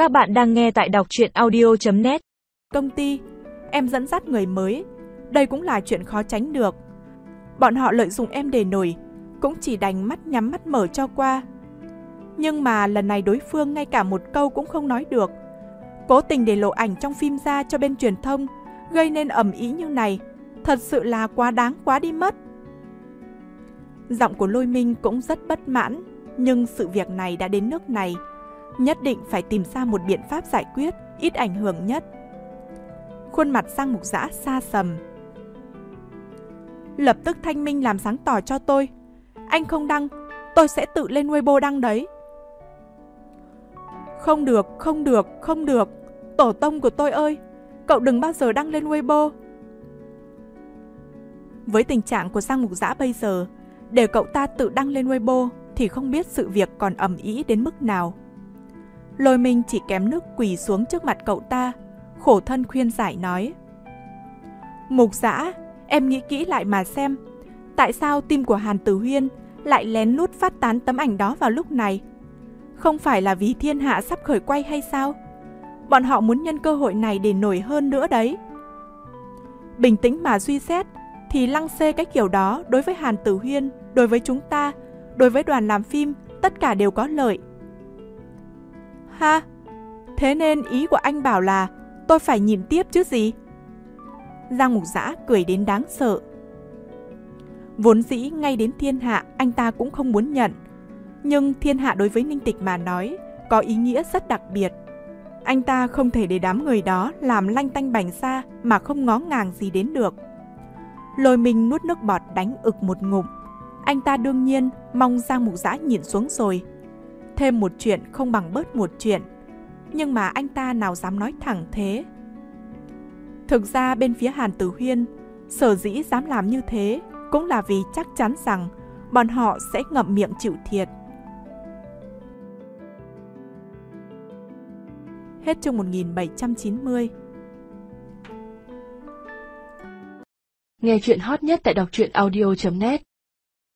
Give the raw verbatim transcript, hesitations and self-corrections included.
Các bạn đang nghe tại đọc truyện audio chấm net. Công ty, em dẫn dắt người mới, đây cũng là chuyện khó tránh được. Bọn họ lợi dụng em để nổi, cũng chỉ đành mắt nhắm mắt mở cho qua. Nhưng mà lần này đối phương ngay cả một câu cũng không nói được. Cố tình để lộ ảnh trong phim ra cho bên truyền thông, gây nên ầm ĩ như này, thật sự là quá đáng quá đi mất. Giọng của Lôi Minh cũng rất bất mãn, nhưng sự việc này đã đến nước này, nhất định phải tìm ra một biện pháp giải quyết ít ảnh hưởng nhất. Khuôn mặt Giang Mục Dã xa sầm. Lập tức thanh minh làm sáng tỏ cho tôi. Anh không đăng, tôi sẽ tự lên Weibo đăng đấy. Không được, không được, không được. Tổ tông của tôi ơi, cậu đừng bao giờ đăng lên Weibo. Với tình trạng của Giang Mục Dã bây giờ, để cậu ta tự đăng lên Weibo thì không biết sự việc còn ầm ĩ đến mức nào. Lôi Minh chỉ kém nước quỳ xuống trước mặt cậu ta, khổ thân khuyên giải nói: Mục Dã, em nghĩ kỹ lại mà xem, tại sao team của Hàn Tử Huyên lại lén lút phát tán tấm ảnh đó vào lúc này? Không phải là vì thiên hạ sắp khởi quay hay sao? Bọn họ muốn nhân cơ hội này để nổi hơn nữa đấy. Bình tĩnh mà suy xét thì lăng xê cái kiểu đó đối với Hàn Tử Huyên, đối với chúng ta, đối với đoàn làm phim, tất cả đều có lợi. Ha, thế nên ý của anh bảo là tôi phải nhìn tiếp chứ gì? Giang Mục Dã cười đến đáng sợ. Vốn dĩ ngay đến thiên hạ anh ta cũng không muốn nhận, nhưng thiên hạ đối với Ninh Tịch mà nói có ý nghĩa rất đặc biệt. Anh ta không thể để đám người đó làm lanh tanh bành xa mà không ngó ngàng gì đến được. Lôi Minh nuốt nước bọt đánh ực một ngụm. Anh ta đương nhiên mong Giang Mục Dã nhìn xuống rồi. Thêm một chuyện không bằng bớt một chuyện, nhưng mà anh ta nào dám nói thẳng thế. Thực ra bên phía Hàn Tử Huyên sở dĩ dám làm như thế cũng là vì chắc chắn rằng bọn họ sẽ ngậm miệng chịu thiệt. Hết chương một nghìn bảy trăm chín mươi. Nghe chuyện hot nhất tại đọc truyện audio chấm net.